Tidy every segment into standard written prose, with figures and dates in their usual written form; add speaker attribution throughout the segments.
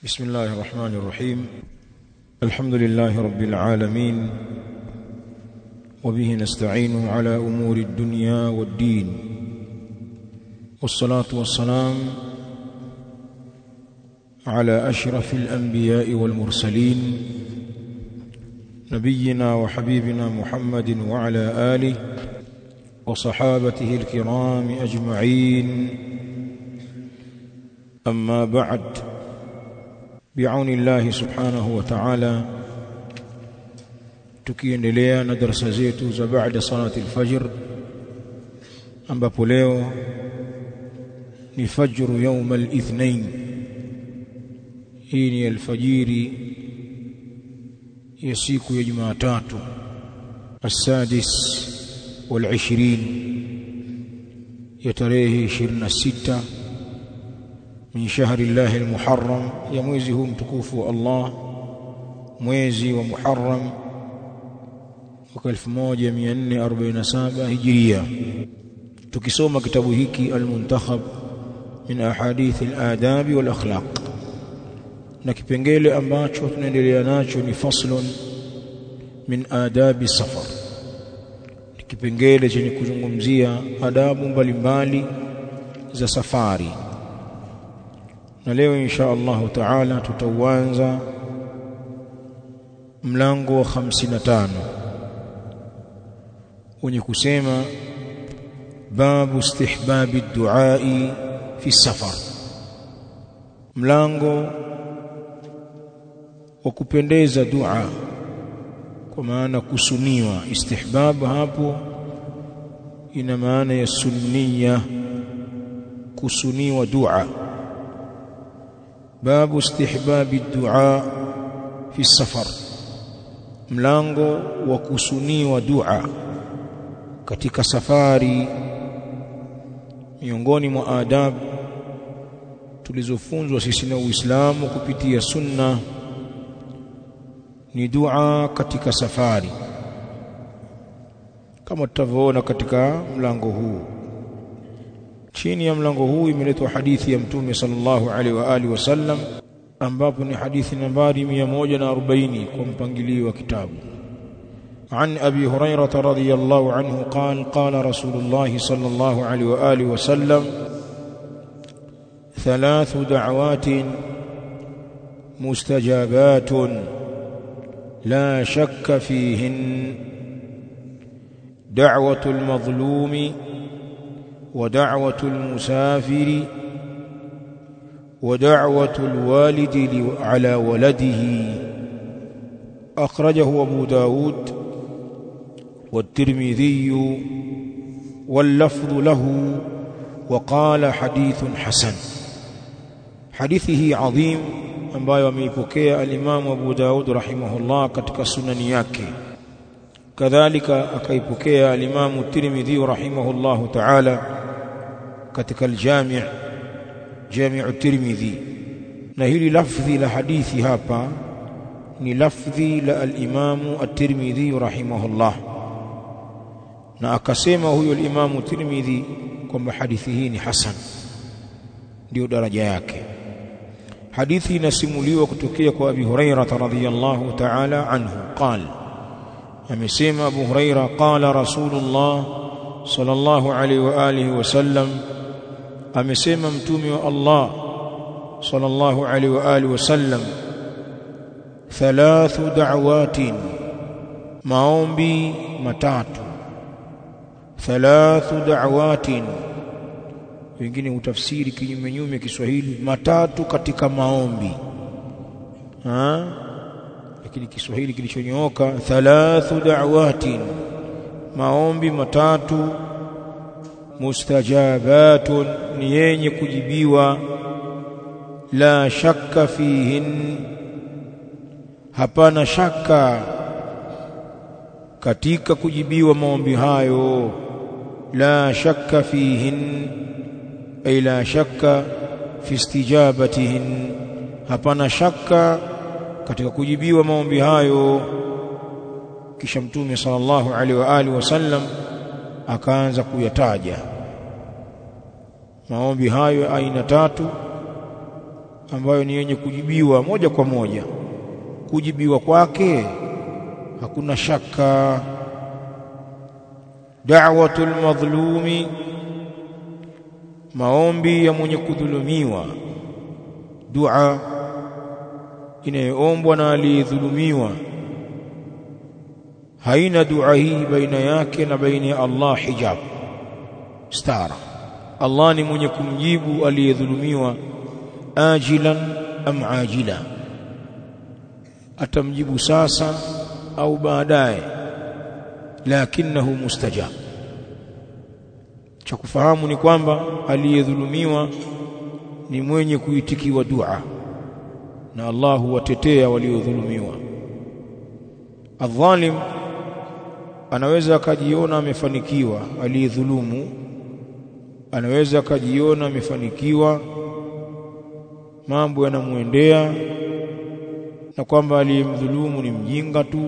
Speaker 1: بسم الله الرحمن الرحيم. الحمد لله رب العالمين، وبه نستعين على أمور الدنيا والدين، والصلاة والسلام على أشرف الأنبياء والمرسلين نبينا وحبيبنا محمد وعلى آله وصحابته الكرام أجمعين. أما بعد، بعون الله سبحانه وتعالى tukiendelea na darasa zetu za baada salati al-fajr, ambapo leo ni fajru يوم الاثنين. Hii ni alfajiri ya siku ya Jumatatu السادس والعشرين ya tarehe 26 من شهر الله المحرم، يا mwezi huu mtukufu wa Allah, mwezi wa Muharram mwaka 1447 Hijria. Tukisoma kitabu hiki al-Muntakhab min ahadith al-adab wal akhlaq, na kipengele ambacho tunaendelea nacho ni faslun min adabi safar, kipengele chenye kuzungumzia adabu mbalimbali za safari. Na leo insha Allah taala tutaanza mlango wa 55 wenye kusema babu istihbabi ad-du'a fi safar, mlango wa kupendeza dua, kwa maana kusuniwa. Istihbab hapo ina maana ya sunniya, kusuniwa dua. باب استحباب الدعاء في السفر، mlango wa kusuniwa dua katika safari. Miongoni mwa adabu tulizofunzwa sisi na Uislamu kupitia sunna ni dua katika safari, kama tutavyoona katika mlango huu. Chini ya mlango huu imeletwa hadithi ya Mtume sallallahu alaihi wa alihi wasallam, ambapo ni hadithi nambari 140 kwa mpangilio wa kitabu. An Abi Hurairah radhiyallahu anhu qala qala Rasulullah sallallahu alaihi wa alihi wasallam thalathu da'awatin mustajabatun la shakka fihin da'watul madhlumi ودعوة المسافر ودعوة الوالد على ولده. أخرجه أبو داود والترمذي واللفظ له وقال حديث حسن. حديثه عظيم ambayo ameipokea al-Imam Abu Daud rahimahullah katika sunani yake, kadhalika akaipokea al-Imam Tirmidhi rahimahullah ta'ala katika al-Jami' Tirmidhi. Na hili lafzi la hadithi hapa ni lafzi la al-Imam at-Tirmidhi rahimahullah, na akasema huyo al-Imam Tirmidhi kwamba hadithi hii ni hasan, ndio daraja yake. Hadithi inasimuliwa kutokea kwa Abi Hurairah radhiyallahu ta'ala anhu qala, amesema Abu Hurairah qala Rasulullah sallallahu alaihi wa alihi wasallam, amesema mtume wa Allah sallallahu alaihi wa alihi wasallam, thalathu da'awatin, maombi matatu. Thalathu da'awatin, wengine utafsiri kinyume Kiswahili matatu katika maombi, lakini Kiswahili kilichonyooka thalathu da'awatin, maombi matatu. Mustajabatun, ni yenye kujibiwa. La shakka fihin, hapana shaka katika kujibiwa maombi hayo. La shakka fihin ay la shakka fi istijabatihin, hapana shaka katika kujibiwa maombi hayo. Kisha Mtume sallallahu alaihi wa alihi wasallam akaanza kuyataja maombi hayo aina tatu ambayo ni yenye kujibiwa moja kwa moja. Kujibiwa kwake hakuna shaka. Da'watul madhlumi, maombi ya mwenye kudhulumiwa, dua inayoombwa na aliyedhulumiwa. Haina dua hii baina yake na baina ya Allah hijab, stara. Allah ni mwenye kumjibu aliyedhulumiwa, ajilan am ajila, atamjibu sasa au baadaye, lakinahu mustajab. Cha kufahamu ni kwamba aliyedhulumiwa ni mwenye kuitikiwa dua, na Allah huwatetea waliodhulumiwa. Adh-dhalim anaweza akajiona amefanikiwa, aliyedhulumu anaweza akajiona amefanikiwa, mambo yanamuendea, na kwamba aliyemdhulumu ni mjinga tu,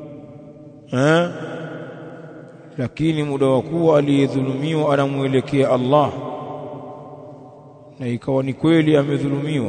Speaker 1: lakini muda wa kuwa aliyedhulumiwa anamuelekea Allah na ikawa ni kweli amedhulumiwa,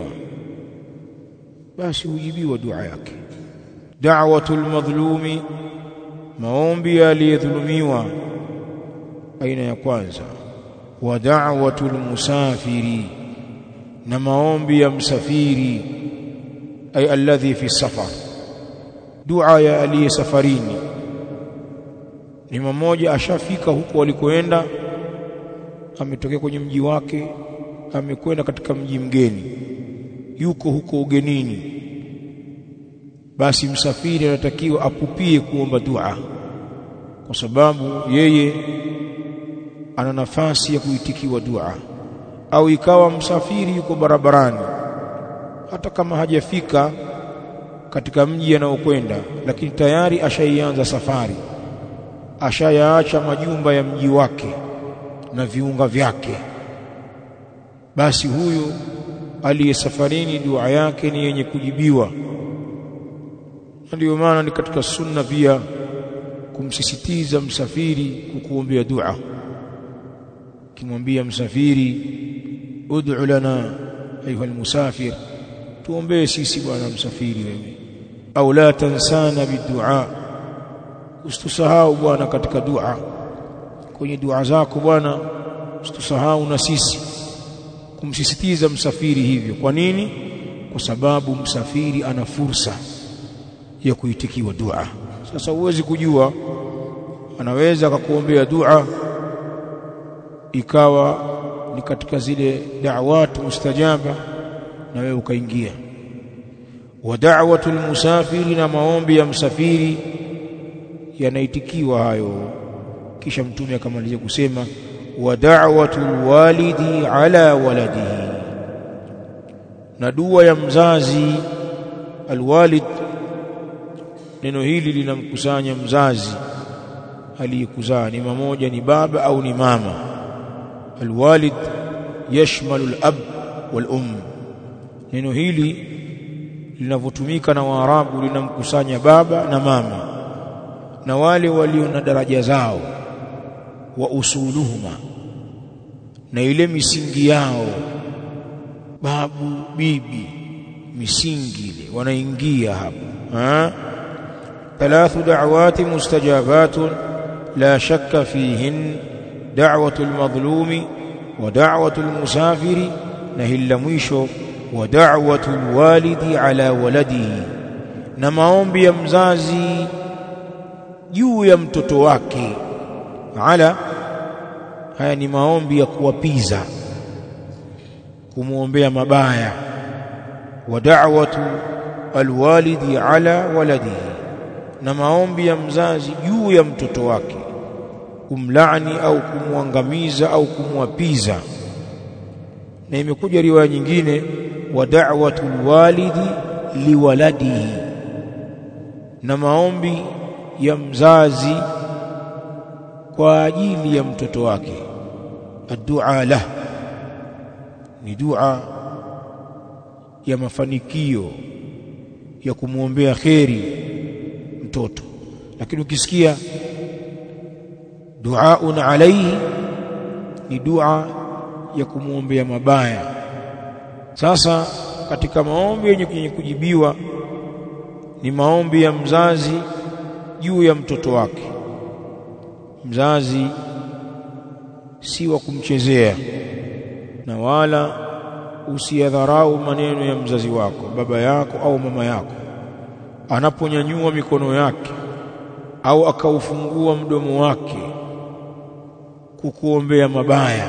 Speaker 1: basi hujibiwa dua yake. Da'watul madhlumi, maombi aliyedhulumiwa aina ya kwanza. Wa da'watul musafiri, na maombi ya msafiri, ay alladhi fi safar, dua ya aliye safarini. Ni mmoja ashafika huko alikoenda, ametokea kwenye mji wake, amekwenda katika mji mgeni, yuko huko ugenini, basi msafiri anatakiwa apupie kuomba dua, kwa sababu yeye ana nafasi ya kuitikiwa dua. Au ikawa msafiri yuko barabarani, hata kama hajafika katika mji anaokwenda, lakini tayari ashaianza safari, ashayaacha majumba ya mji wake na viunga vyake, basi huyo aliye safarini dua yake ni yenye kujibiwa. Ndio maana ni katika sunna pia kumsisitiza msafiri kukuombea dua. Kimwambia msafiri, ud'u lana ayuha almusafir, tuombee sisi bwana msafiri wewe. Au la tansana bidua, ustusahau bwana katika dua, kwenye dua zako bwana ustusahau na sisi. Kumsisitiza msafiri hivyo. Kwa nini? Kwa sababu msafiri ana fursa ya kuitikiwa dua. Sasa huwezi kujua, anaweza akakuombea dua ikawa ni katika zile da'wat mustajaba na wewe ukaingia. Wa da'watul musafiri, na maombi ya msafiri yanaitikiwa hayo. Kisha Mtume akamalizia kusema wa da'watul walidi ala waladihi, na dua ya mzazi. Alwalid, neno hili linamkusanya mzazi aliyekuzaa, ni mmoja, ni baba au ni mama. Alwalid yashmalu al-ab wal-um. Neno hili linavyotumika na Waarabu linamkusanya baba na mama na wale walio na daraja zao, wa usuluhuma, na ile misingi yao, babu bibi, misingi ile wanaingia hapo. Thalathu da'awati mustajabatun la shakka fihin, da'watul madhlumi wa da'watul musafiri, na hila mwisho wa da'watul walidi ala waladihi, na maombi ya mzazi juu ya mtoto wake. Ala, haya ni maombi ya kuwapiza, kumuombea mabaya. Wa da'watu alwalidi ala waladihi, na maombi ya mzazi juu ya mtoto wake, kumlaani au kumwangamiza au kumwapiza. Na imekuja riwaya nyingine wa da'watul walidi liwaladihi, na maombi ya mzazi kwa ajili ya mtoto wake. Ad-du'a lah, ni dua ya mafanikio, ya kumuombea kheri mtoto. Lakini ukisikia du'aun alayhi, ni dua ya kumuombea mabaya. Sasa katika maombi yenye kujibiwa ni maombi ya mzazi juu ya mtoto wake. Mzazi si wa kumchezea, na wala usiyadharau maneno ya mzazi wako, baba yako au mama yako. Anaponyanyua mikono yake au akaufungua mdomo wake kukuombea mabaya,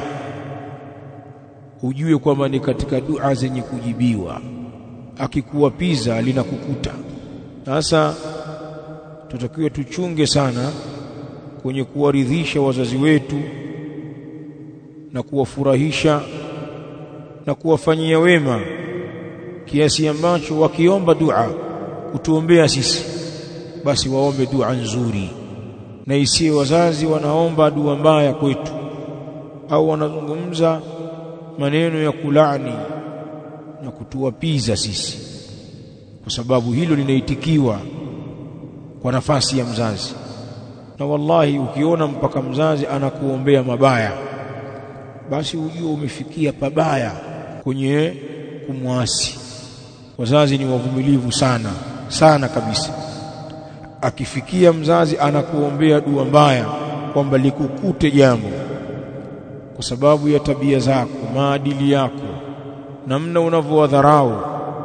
Speaker 1: ujue kwamba ni katika dua zenye kujibiwa. Akikuwapiza linakukuta. Sasa tutakiwa tuchunge sana kwenye kuwaridhisha wazazi wetu na kuwafurahisha na kuwafanyia wema, kiasi ambacho wakiomba dua kutuombea sisi, basi waombe dua nzuri, na isiwe wazazi wanaomba dua mbaya kwetu au wanazungumza maneno ya kulani na kutuwapiza sisi, kwa sababu hilo linaitikiwa kwa nafasi ya mzazi. Na wallahi ukiona mpaka mzazi anakuombea mabaya, basi ujue umefikia pabaya kwenye kumwasi. Wazazi ni wavumilivu sana sana kabisa. Akifikia mzazi anakuombea dua mbaya kwamba likukute jambo kwa sababu ya tabia zako, maadili yako, namna unavyowadharau,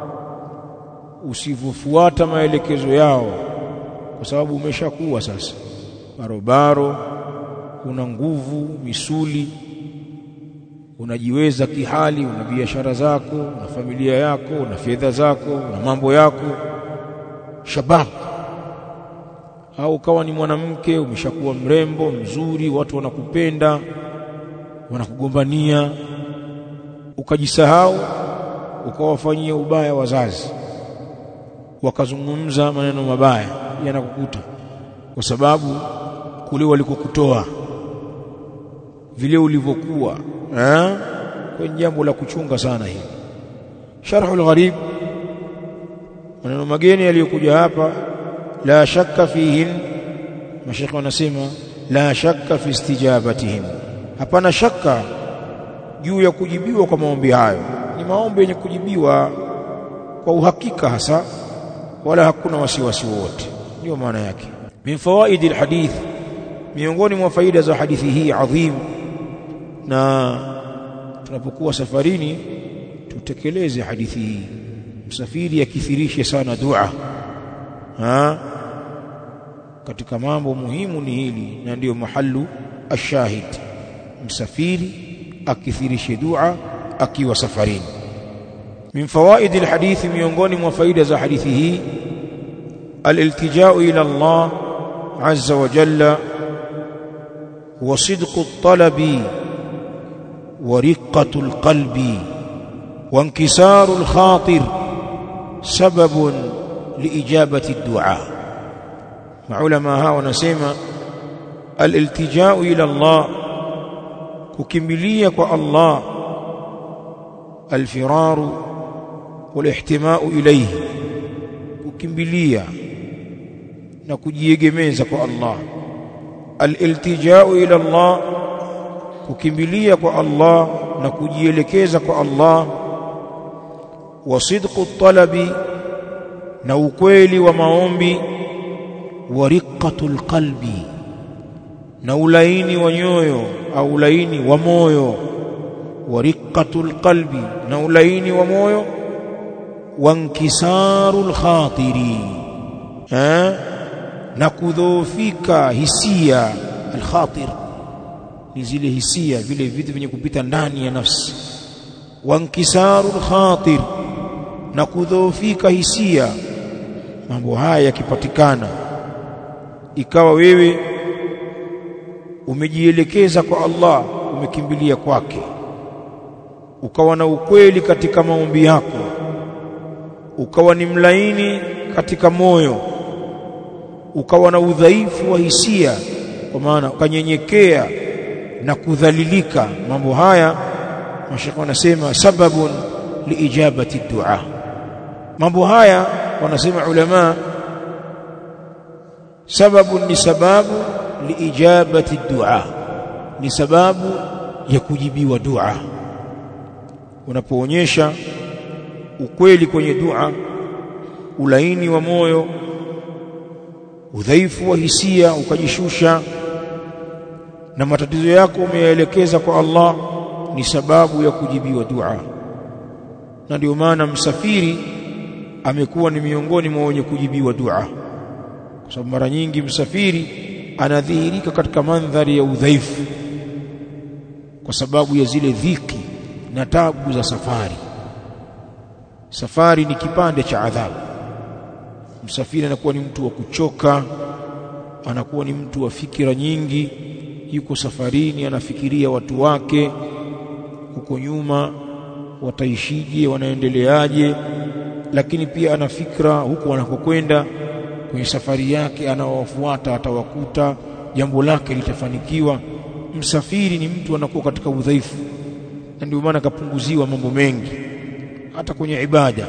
Speaker 1: usivofuata maelekezo yao, kwa sababu umeshakuwa sasa barobaro, una nguvu, misuli, unajiweza kihali, una biashara zako, una familia yako, una fedha zako, una mambo yako, shabab. Au kawa ni mwanamke, umeshakuwa mrembo, mzuri, watu wanakupenda, wanakugombania, ukajisahau, ukawafanyia ubaya wazazi, wakazungumza maneno mabaya, yanakukuta kwa sababu kule walikokutoa, vile ulivyokuwa. Kwa jambo la kuchunga sana hili. Sharhul Gharib, maneno mageni yaliyokuja hapa, la shakka fihin, mashaka wanasema la shakka fi istijabatihim, hapana shaka juu ya kujibiwa kwa maombi hayo. Ni maombi yenye kujibiwa kwa uhakika hasa, wala hakuna wasiwasi wote. Ndio maana yake. Min fawaidi alhadith, miongoni mwa faida za hadithi hii adhim, na tunapokuwa safarini tutekeleze hadithi hii. Msafiri akithirishe sana dua, katika mambo muhimu ni hili, na ndio mahallu ashahid. Msafiri akithirishe dua akiwa safarini. Min fawaidi alhadith, miongoni mwa faida za hadithi hii, الالتجاء إلى الله عز وجل وصدق الطلب ورقة القلب وانكسار الخاطر سبب لإجابة الدعاء. علماء هؤلاء نسمى الالتجاء إلى الله، ككملية الله، الفرار والاحتماء إليه، ككملية na kujiegemeza kwa Allah. Al-iltija'u ila Allah, kukimbilia kwa Allah na kujielekeza kwa Allah. Wa sidqu talabi, na ukweli wa maombi. Wa riqqatul qalbi, na ulaini wa nyoyo au ulaini wa moyo. Wa riqqatul qalbi, na ulaini wa moyo. Wa inkisarul khatiri, na kudhoofika hisia. Al-khatir ni zile hisia, vile vitu vyenye kupita ndani ya nafsi. Wa inkisarul khatir, na kudhoofika hisia. Mambo haya yakipatikana, ikawa wewe umejielekeza kwa Allah, umekimbilia kwake, ukawa na ukweli katika maombi yako, ukawa ni mlaini katika moyo, ukawa na udhaifu wa hisia, kwa maana ukanyenyekea na kudhalilika. Mambo haya mashaka wanasema sababun liijabati dua. Mambo haya wanasema ulama, sababun ni sababu liijabati dua, ni sababu ya kujibiwa dua. Unapoonyesha ukweli kwenye dua, ulaini wa moyo, udhaifu wa hisia ukajishusha, na matatizo yako umeyaelekeza kwa Allah, ni sababu ya kujibiwa dua. Na ndio maana msafiri amekuwa ni miongoni mwa wenye kujibiwa dua, kwa sababu mara nyingi msafiri anadhihirika katika mandhari ya udhaifu kwa sababu ya zile dhiki na tabu za safari. Safari ni kipande cha adhabu. Msafiri anakuwa ni mtu wa kuchoka, anakuwa ni mtu wa fikira nyingi, yuko safarini anafikiria watu wake huko nyuma wataishije, wanaendeleaje, lakini pia ana fikra huko anakokwenda kwenye safari yake, anawafuata atawakuta, jambo lake litafanikiwa. Msafiri ni mtu anakuwa katika udhaifu, na ndio maana kapunguziwa mambo mengi hata kwenye ibada.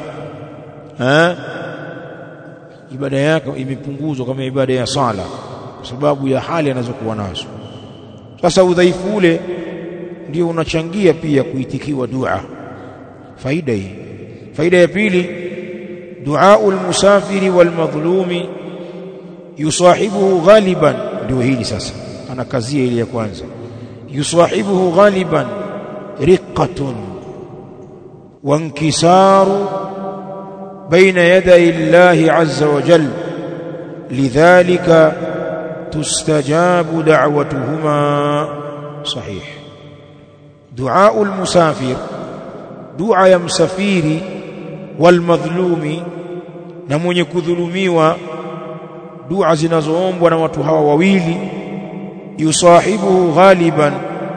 Speaker 1: Ibada yake imepunguzwa kama ibada ya sala kwa sababu ya hali anazokuwa nazo. Sasa udhaifu ule ndio unachangia pia kuitikiwa dua. Faida hii. Faida ya pili, duaul musafiri wal madhlumi yusahibuhu ghaliban, ndio hili sasa anakazia ile ya kwanza. Yusahibuhu ghaliban riqqatun wa inkisaru baina yaday Allah azza wa jalla, lidhalika tustajabu da'watuhuma. Sahih. Duaul musafir, dua ya msafiri, wal madhlumi, na mwenye kudhulumiwa, dua zinazoombwa na watu hawa wawili, yusahibuhu ghaliban,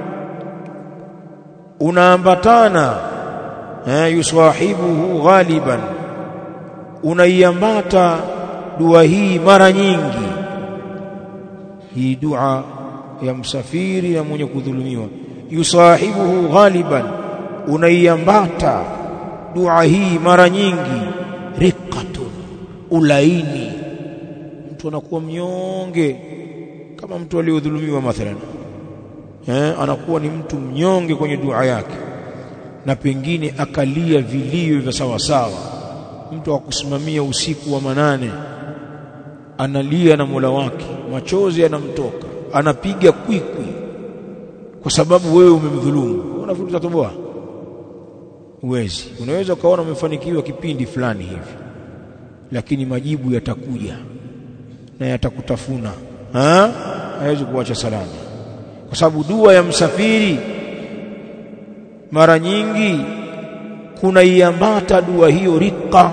Speaker 1: unaambatana, yusahibuhu ghaliban, unaiambata dua hii mara nyingi. Hii dua ya msafiri na mwenye kudhulumiwa, yusahibuhu ghaliban, unaiambata dua hii mara nyingi. Riqqatun, ulaini, mtu anakuwa mnyonge kama mtu aliyodhulumiwa mathalan, anakuwa ni mtu mnyonge kwenye dua yake, na pengine akalia vilio vya sawa sawa. Mtu akusimamia usiku wa manane, analia na Mola wake, machozi yanamtoka, anapiga kwikwi kwa sababu wewe umemdhulumu. Unafikiri utatoboa? Uwezi. Unaweza ukaona umefanikiwa kipindi fulani hivi, lakini majibu yatakuja na yatakutafuna. Hawezi kuacha salama, kwa sababu dua ya msafiri mara nyingi kuna iambata dua hiyo riqa,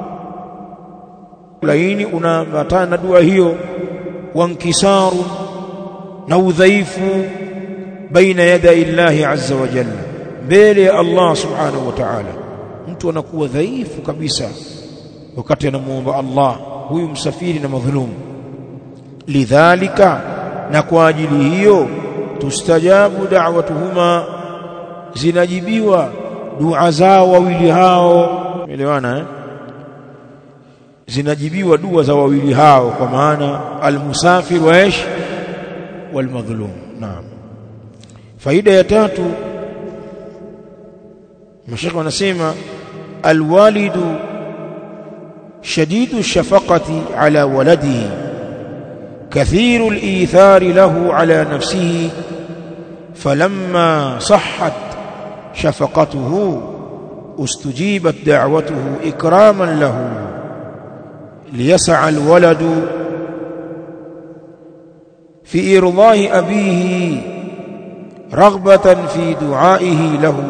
Speaker 1: laini unaambatana na dua hiyo, wankisaru, na udhaifu, baina yaday Allah azza wa jalla, mbele ya Allah subhanahu wa ta'ala. Mtu anakuwa dhaifu kabisa wakati anamuomba Allah, huyu msafiri na madhulumu. Lidhalika, na kwa ajili hiyo, tustajabu da'watuhuma, zinajibiwa dua zao wawili hao. Umeelewana? Zinajibiwa dua za wawili hao, kwa maana almusafir wa ish wal madhlum. Naam. Faida ya tatu, mashaka wanasema alwalidu shadidu shafaqati ala waladihi, kathiru al-ithari lahu ala nafsihi, falamma sahhat shafaqatuhu ustujibat da'watuhu ikraman lahu, liyas'a alwaladu fi irdahi abihi raghbatan fi du'aihi lahu,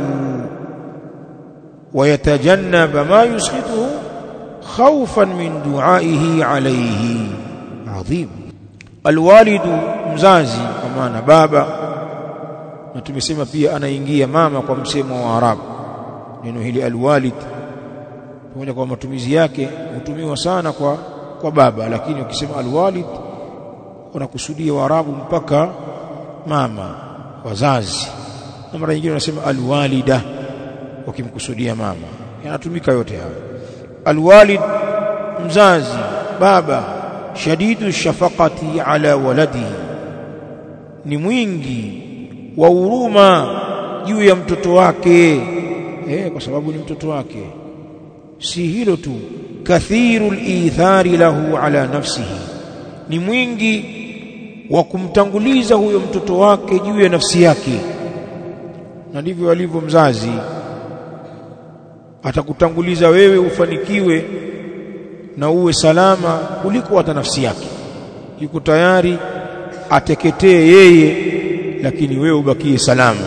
Speaker 1: ويتجنب ما يسخطه خوفا من دعائه عليه. عظيم. الوالد mzazi, kwa maana baba, na tumesema pia anaingia mama kwa msemo wa Arabu. Neno hili alwalid, pamoja kwa matumizi yake hutumiwa sana kwa baba, lakini ukisema alwalid unakusudia Waarabu mpaka mama, wazazi, na mara nyingine unasema alwalida wakimkusudia mama. Yanatumika yote haya. Alwalid, mzazi, baba, shadidu shafaqati ala waladi, ni mwingi wa huruma juu ya mtoto wake, kwa sababu ni mtoto wake. si hilo tu, kathirul ithari lahu ala nafsihi, ni mwingi wa kumtanguliza huyo mtoto wake juu ya nafsi yake. Na ndivyo alivyo mzazi, atakutanguliza wewe ufanikiwe na uwe salama kuliko hata nafsi yake. Yuko tayari ateketee yeye, lakini wewe ubakie salama.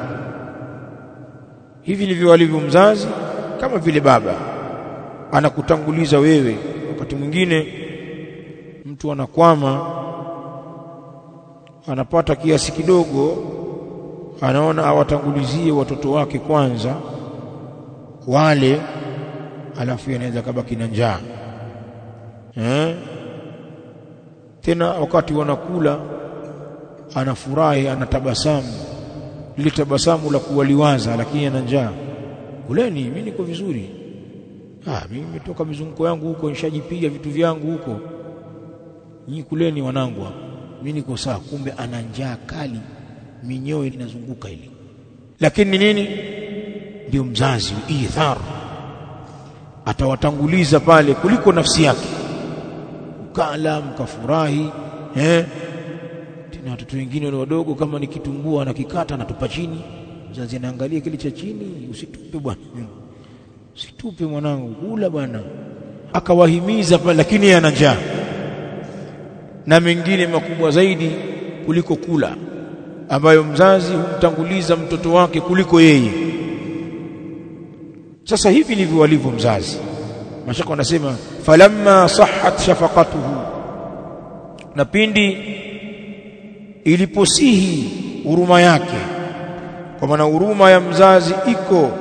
Speaker 1: Hivi ndivyo alivyo mzazi, kama vile baba anakutanguliza wewe. Wakati mwingine mtu anakwama, anapata kiasi kidogo, anaona awatangulizie watoto wake kwanza wale, alafu anaweza kabaki na njaa. Tena wakati wanakula anafurahi, anatabasamu, lile tabasamu la kuwaliwaza, lakini ana njaa. Kuleni, mimi niko vizuri. Mimi nimetoka mizunguko yangu huko, nishajipiga vitu vyangu huko. Nyinyi kuleni wanangu, mimi niko sawa. Kumbe ana njaa kali, minyoo inazunguka ile. Lakini nini? Ndio mzazi, ithar, atawatanguliza pale kuliko nafsi yake. Ukala mkafurahi. Tena watoto wengine wale wadogo, kama ni kitumbua anakikata anatupa chini, mzazi anaangalia kile cha chini, usitupe bwana, usitupe mwanangu, kula bwana. Akawahimiza pale, lakini yeye ana njaa. Na mengine makubwa zaidi kuliko kula, ambayo mzazi humtanguliza mtoto wake kuliko yeye. Sasa hivi ndivyo walivyo mzazi. Mashaka wanasema falamma sahhat shafaqatuhu, na pindi iliposihi huruma yake, kwa maana huruma ya mzazi iko,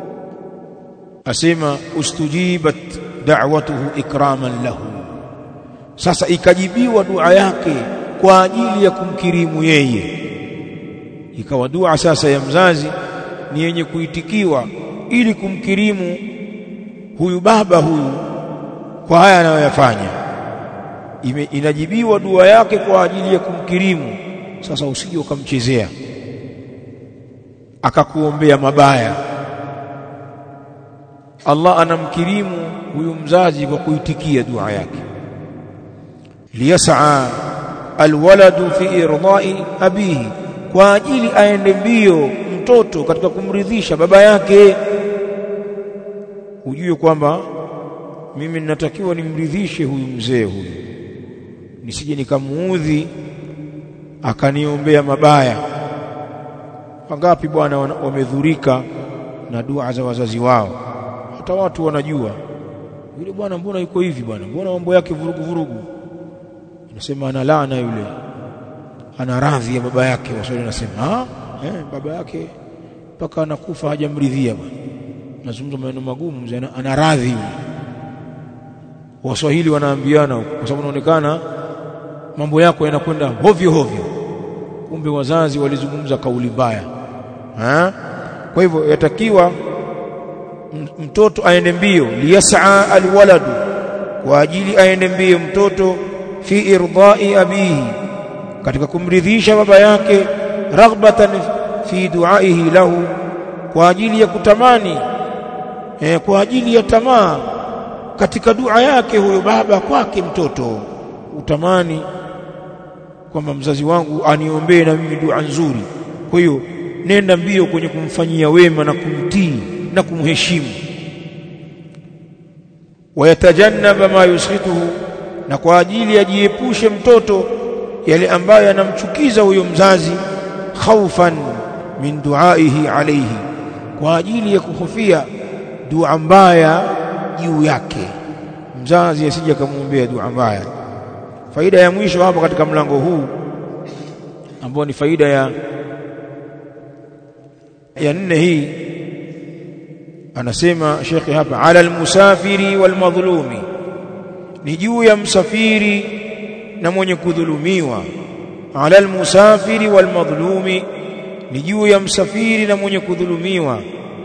Speaker 1: asema ustujibat da'watuhu ikraman lahu, sasa ikajibiwa dua yake kwa ajili ya kumkirimu yeye. Ikawa dua sasa ya mzazi ni yenye kuitikiwa ili kumkirimu huyu baba huyu kwa haya anayoyafanya. Inajibiwa dua yake kwa ajili ya kumkirimu. Sasa usije ukamchezea akakuombea mabaya. Allah anamkirimu huyu mzazi kwa kuitikia dua yake. Liyas'a alwaladu fi irda'i abihi, kwa ajili aende mbio mtoto katika kumridhisha baba yake. Ujue kwamba mimi ninatakiwa nimridhishe huyu mzee huyu, nisije nikamuudhi akaniombea mabaya. Wangapi bwana wamedhurika na dua za wazazi wao, hata watu wanajua yule bwana mbona yuko hivi bwana, mbona mambo yake vurugu vurugu. Nasema ana laana yule, ana radhi ya baba yake. Waswahili nasema baba yake mpaka anakufa hajamridhia bwana. Nazungumza maneno magumu, mzee ana radhi yule. Waswahili wanaambiana kwa sababu inaonekana mambo yako yanakwenda hovyo hovyo, kumbe wazazi walizungumza kauli mbaya. Kwa hivyo yatakiwa mtoto aende mbio, liyas'a alwaladu, kwa ajili aende mbio mtoto, fi irda'i abihi, katika kumridhisha baba yake, raghbatan fi du'aihi lahu, kwa ajili ya kutamani, kwa ajili ya tamaa katika dua yake huyo baba kwake mtoto. Utamani kwamba mzazi wangu aniombee na mimi dua nzuri. Kwa hiyo nenda mbio kwenye kumfanyia wema na kumtii na kumheshimu. Wayatajannaba ma yuskhituhu, na kwa ajili ajiepushe mtoto yale ambayo yanamchukiza huyo mzazi, khaufan min duaihi alayhi, kwa ajili ya kuhofia dua mbaya juu yake. Mzazi asije kumwombea dua mbaya. Faida ya mwisho hapa katika mlango huu, ambao ni faida ya 4 hii, anasema shekhi hapa, ala almusafiri walmadhlumi, ni juu ya msafiri na mwenye kudhulumiwa. Ala almusafiri walmadhlumi, ni juu ya msafiri na mwenye kudhulumiwa.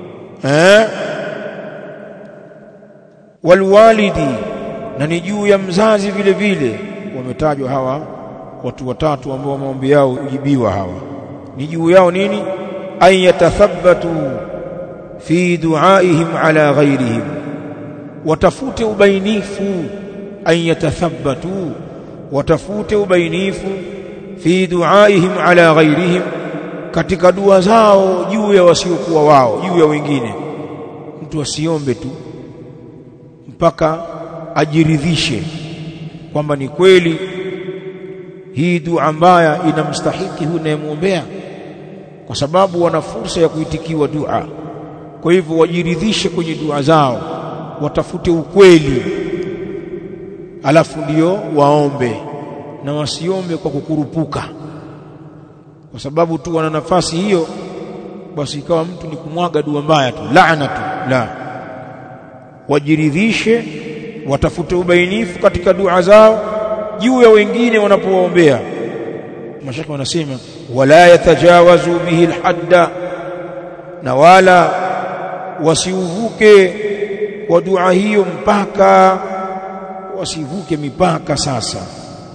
Speaker 1: Walwalidi, na ni juu ya mzazi vile vile. Wametajwa hawa watu watatu ambao maombi yao ujibiwa. Hawa ni juu yao nini? An yatathabbatu fi du'aihim ala ghairihim, watafute ubainifu, an yatathabbatu, watafute ubainifu fi duaihim ala ghairihim, katika dua zao juu ya wasiokuwa wao, juu ya wengine. Mtu asiombe tu mpaka ajiridhishe kwamba ni kweli hii dua mbaya inamstahiki huyu anayemwombea, kwa sababu wana fursa ya kuitikiwa dua. Kwa hivyo wajiridhishe kwenye dua zao, watafute ukweli, alafu ndio waombe, na wasiombe kwa kukurupuka, kwa sababu tu wana nafasi hiyo basi ikawa mtu ni kumwaga dua mbaya tu, laana tu. La, wajiridhishe, watafute ubainifu katika dua zao juu ya wengine wanapowaombea. Mashaka wanasema wala yatajawazu bihi alhadda, na wala wasiuvuke kwa dua hiyo mpaka, wasivuke mipaka. Sasa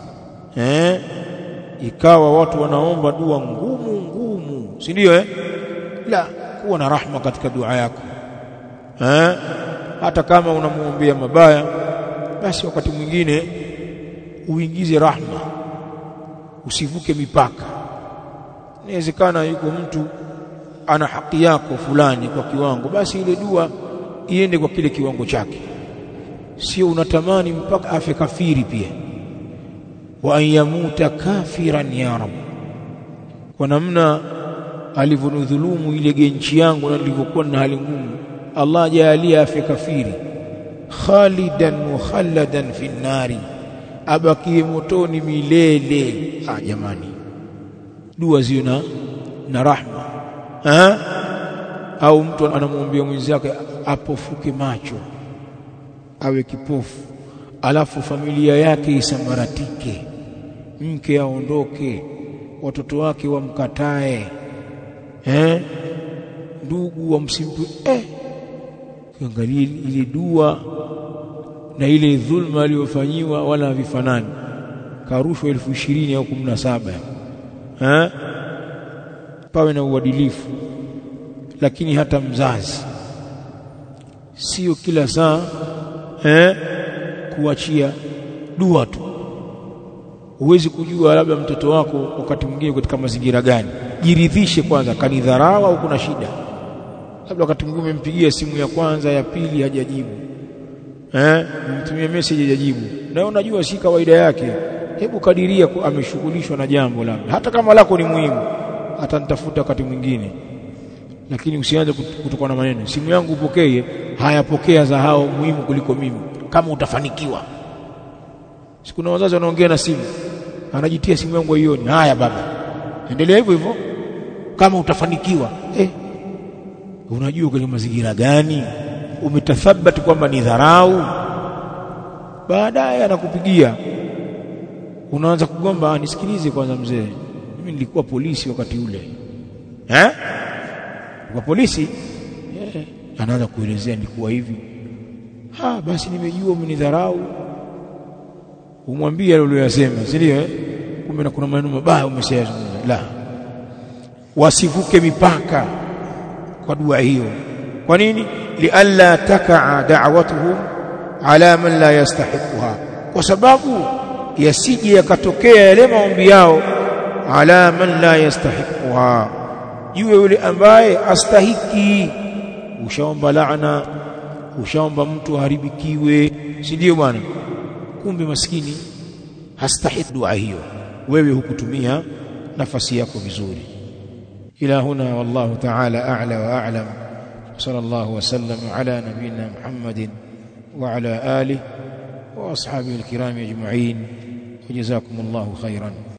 Speaker 1: ikawa watu wanaomba dua ngumu, si ndio? La, kuwa na rahma katika dua yako. Hata kama unamuombea mabaya, basi wakati mwingine uingize rahma, usivuke mipaka. Inawezekana yuko mtu ana haki yako fulani kwa kiwango, basi ile dua iende kwa kile kiwango chake, sio unatamani mpaka afe kafiri pia. Wa an yamuta kafiran ya rab, kwa namna alivyonidhulumu ile genchi yangu na nilivyokuwa na hali ngumu, Allah jalia afe kafiri, khalidan mukhalladan fi nari, abakie motoni milele. Jamani, dua zio na rahma. Au mtu anamwombea mwenzake apofuke macho, awe kipofu, alafu familia yake isabaratike, mke aondoke, watoto wake wamkatae, ndugu wamsimpe. Kiangalia ile dua na ile dhulma aliyofanyiwa wala havifanani. Karushwa 20,000 au 17. Pawe na uadilifu. Lakini hata mzazi sio kila saa kuachia dua tu. Huwezi kujua labda mtoto wako wakati mwingine katika mazingira gani. Jiridhishe kwanza, kanidharau au kuna shida. Labda wakati mwingine umempigia simu ya kwanza, ya pili hajajibu, mtumie message hajajibu, na unajua si kawaida yake. Hebu kadiria ameshughulishwa na jambo labda, hata kama lako ni muhimu, atanitafuta wakati mwingine. Lakini usianze kutoka na maneno, simu yangu upokee. Hayapokea za hao muhimu kuliko mimi, kama utafanikiwa. Siku na wazazi wanaongea na simu, anajitia simu yangu hiyo. Haya baba, endelea hivyo hivyo kama utafanikiwa. Unajua kwenye mazingira gani umetathabati kwamba ni dharau? Baadaye anakupigia, unaanza kugomba. Nisikilize kwanza mzee, mimi nilikuwa polisi wakati ule. Kwa polisi? Anaanza kuelezea nilikuwa hivi. Basi nimejua umenidharau. Umwambie aliyosema, si ndio? Kumbe na kuna maneno mabaya umeshayazungumza. La, wasivuke mipaka kwa dua hiyo. Kwa nini? Lialla takaa da'watuhum ala man la yastahiquha, kwa sababu yasije yakatokea yale maombi yao ala man la yastahiquha, juu yule ambaye astahiki. Ushaomba laana, ushaomba mtu haribikiwe, si ndio bwana? Kumbe maskini hastahiki dua hiyo, wewe hukutumia nafasi yako vizuri. Ila huna wallahu ta'ala a'la wa a'lam. Sallallahu wa sallam ala nabiyyina Muhammadin wa ala alihi wa ashabihi alkiram ajma'in. Jazakumullahu khairan.